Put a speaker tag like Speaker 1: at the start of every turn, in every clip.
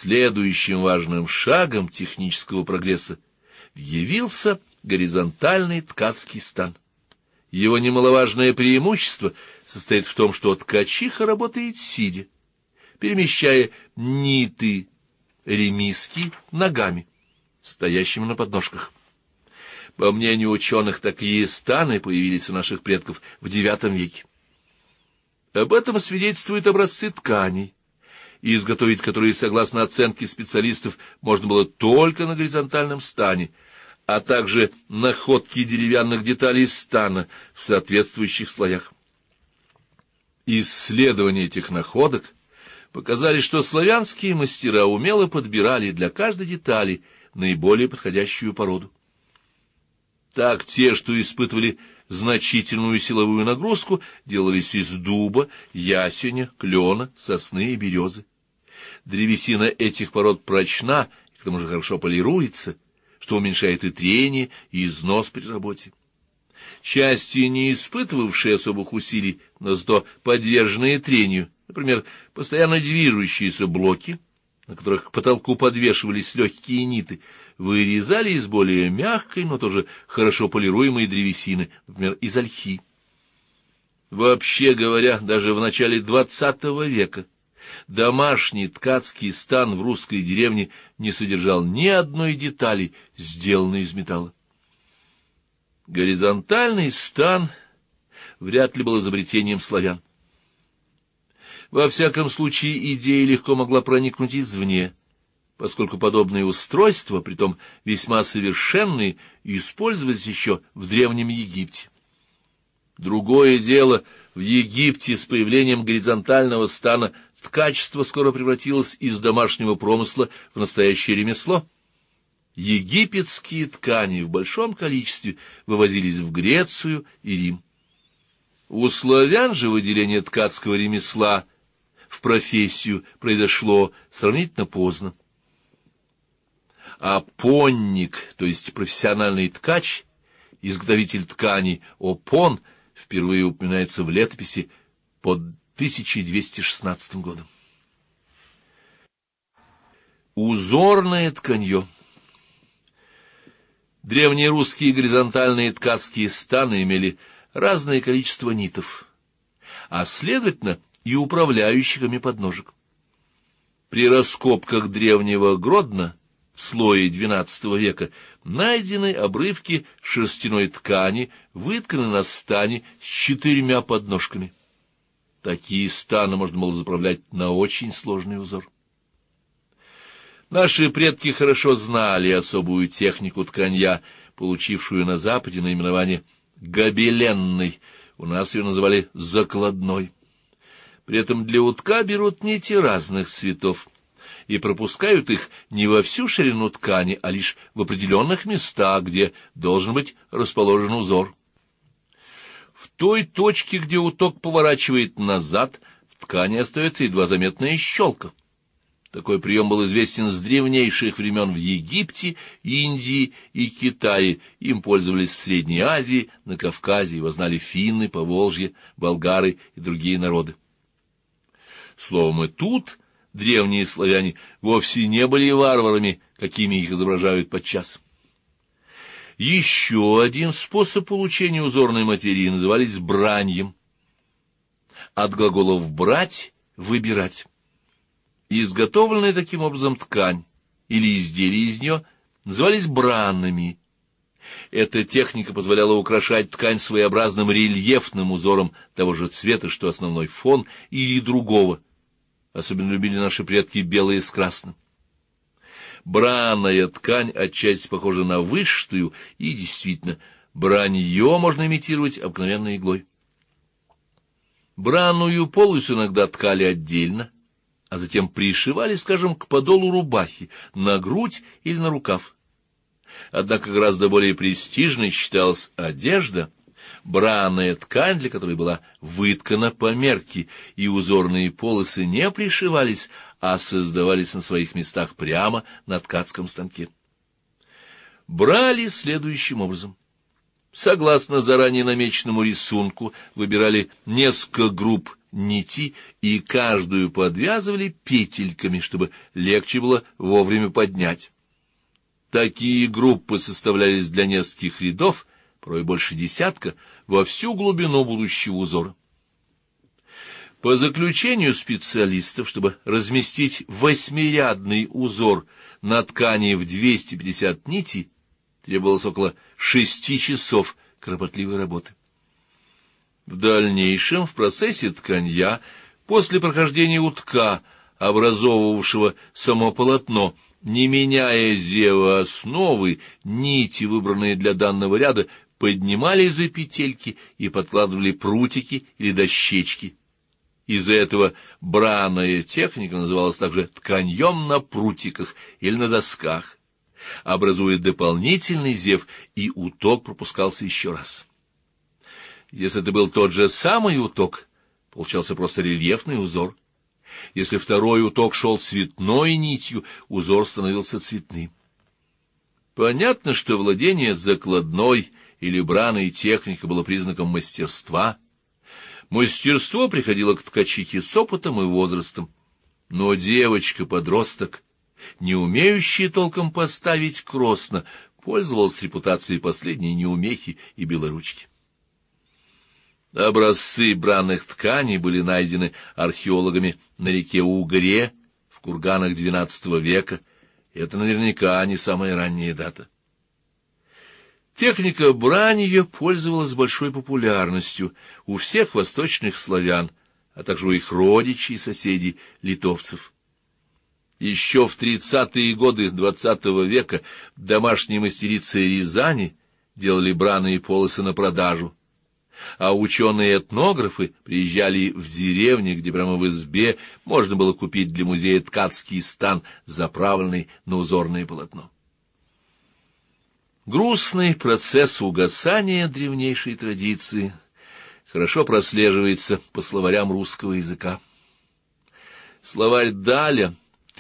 Speaker 1: Следующим важным шагом технического прогресса явился горизонтальный ткацкий стан. Его немаловажное преимущество состоит в том, что ткачиха работает сидя, перемещая ниты ремиски ногами, стоящими на подножках. По мнению ученых, такие станы появились у наших предков в IX веке. Об этом свидетельствуют образцы тканей, изготовить которые, согласно оценке специалистов, можно было только на горизонтальном стане, а также находки деревянных деталей стана в соответствующих слоях. Исследования этих находок показали, что славянские мастера умело подбирали для каждой детали наиболее подходящую породу. Так те, что испытывали значительную силовую нагрузку, делались из дуба, ясеня, клена, сосны и березы. Древесина этих пород прочна и к тому же хорошо полируется, что уменьшает и трение, и износ при работе. Части, не испытывавшие особых усилий, но зато подверженные трению, например, постоянно движущиеся блоки, на которых к потолку подвешивались легкие ниты, вырезали из более мягкой, но тоже хорошо полируемой древесины, например, из ольхи. Вообще говоря, даже в начале XX века домашний ткацкий стан в русской деревне не содержал ни одной детали, сделанной из металла. Горизонтальный стан вряд ли был изобретением славян. Во всяком случае, идея легко могла проникнуть извне, поскольку подобные устройства, притом весьма совершенные, использовались еще в Древнем Египте. Другое дело, в Египте с появлением горизонтального стана ткачество скоро превратилось из домашнего промысла в настоящее ремесло. Египетские ткани в большом количестве вывозились в Грецию и Рим. У славян же выделение ткацкого ремесла в профессию произошло сравнительно поздно. А понник, то есть профессиональный ткач, изготовитель тканей опон, впервые упоминается в летописи под 1216 годом. Узорное тканье. Древние русские горизонтальные ткацкие станы имели разное количество нитов, а, следовательно, и управляющих ими подножек. При раскопках древнего Гродно в слое XII века найдены обрывки шерстяной ткани, вытканы на стане с 4 подножками. Такие станы можно было заправлять на очень сложный узор. Наши предки хорошо знали особую технику тканья, получившую на Западе наименование гобеленной, у нас ее называли закладной. При этом для утка берут нити разных цветов и пропускают их не во всю ширину ткани, а лишь в определенных местах, где должен быть расположен узор. В той точке, где уток поворачивает назад, в ткани остается едва заметная щелка. Такой прием был известен с древнейших времен в Египте, Индии и Китае. Им пользовались в Средней Азии, на Кавказе, его знали финны, Поволжье, болгары и другие народы. Словом, и тут древние славяне вовсе не были варварами, какими их изображают подчас. Еще один способ получения узорной материи назывались браньем. От глаголов «брать» — «выбирать». Изготовленная таким образом ткань или изделия из нее назывались бранными. Эта техника позволяла украшать ткань своеобразным рельефным узором того же цвета, что основной фон, или другого. Особенно любили наши предки белые с красным. Бранная ткань отчасти похожа на вышитую, и действительно, бранье можно имитировать обыкновенной иглой. Бранную полость иногда ткали отдельно, а затем пришивали, скажем, к подолу рубахи, на грудь или на рукав. Однако гораздо более престижной считалась одежда, бранная ткань, для которой была выткана по мерке, и узорные полосы не пришивались, а создавались на своих местах прямо на ткацком станке. Брали следующим образом. Согласно заранее намеченному рисунку, выбирали несколько групп нити и каждую подвязывали петельками, чтобы легче было вовремя поднять. Такие группы составлялись для нескольких рядов, порой больше десятка, во всю глубину будущего узора. По заключению специалистов, чтобы разместить восьмирядный узор на ткани в 250 нитей, требовалось около 6 часов кропотливой работы. В дальнейшем, в процессе тканья, после прохождения утка, образовывавшего само полотно, не меняя зева основы, нити, выбранные для данного ряда, поднимали за петельки и подкладывали прутики или дощечки. Из-за этого бранная техника называлась также тканьем на прутиках или на досках. Образуя дополнительный зев, и уток пропускался еще раз. Если это был тот же самый уток, получался просто рельефный узор. Если второй уток шел цветной нитью, узор становился цветным. Понятно, что владение закладной или браной техникой было признаком мастерства. Мастерство приходило к ткачихе с опытом и возрастом. Но девочка-подросток, не умеющая толком поставить кросно, пользовалась репутацией последней неумехи и белоручки. Образцы бранных тканей были найдены археологами на реке Угре в курганах XII века. Это наверняка не самая ранняя дата. Техника бранья пользовалась большой популярностью у всех восточных славян, а также у их родичей и соседей литовцев. Еще в 30-е годы XX века домашние мастерицы Рязани делали браные полосы на продажу, а ученые-этнографы приезжали в деревни, где прямо в избе можно было купить для музея ткацкий стан, заправленный на узорное полотно. Грустный процесс угасания древнейшей традиции хорошо прослеживается по словарям русского языка. Словарь Даля,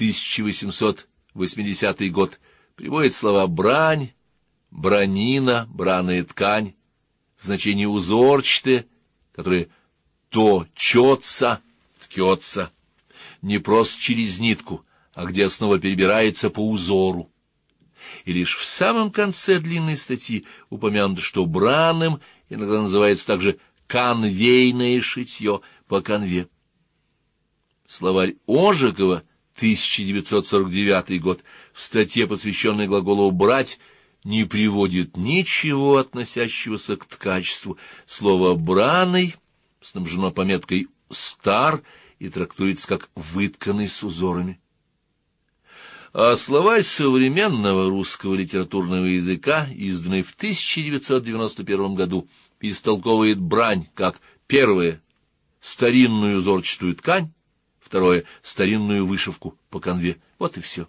Speaker 1: 1880 год, приводит слова «брань», «бранина», «браная ткань», в значении узорчатые, которые точатся, ткется, не просто через нитку, а где основа перебирается по узору. И лишь в самом конце длинной статьи упомянуто, что браным иногда называется также конвейное шитье по канве. Словарь Ожегова, 1949 год, в статье, посвященной глаголу «брать», не приводит ничего, относящегося к ткачеству. Слово «браный» снабжено пометкой «стар» и трактуется как «вытканный с узорами». А словарь современного русского литературного языка, изданный в 1991 году, истолковывает брань как: первое — старинную узорчатую ткань, второе — старинную вышивку по канве. Вот и все.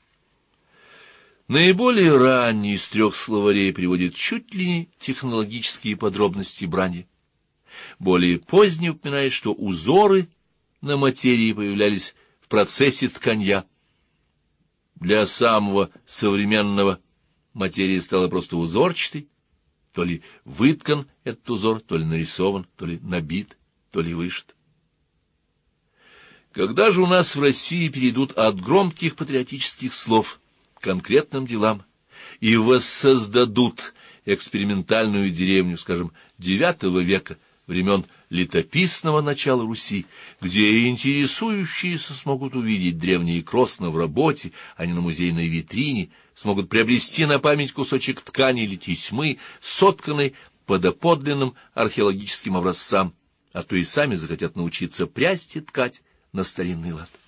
Speaker 1: Наиболее ранний из трех словарей приводит чуть ли не технологические подробности брани. Более поздний упоминает, что узоры на материи появлялись в процессе тканья. Для самого современного материя стала просто узорчатой, то ли выткан этот узор, то ли нарисован, то ли набит, то ли вышит. Когда же у нас в России перейдут от громких патриотических слов к конкретным делам и воссоздадут экспериментальную деревню, скажем, IX века, времен летописного начала Руси, где интересующиеся смогут увидеть древний Кросно в работе, а не на музейной витрине, смогут приобрести на память кусочек ткани или тесьмы, сотканный по доподлинным археологическим образцам, а то и сами захотят научиться прясть и ткать на старинный лад.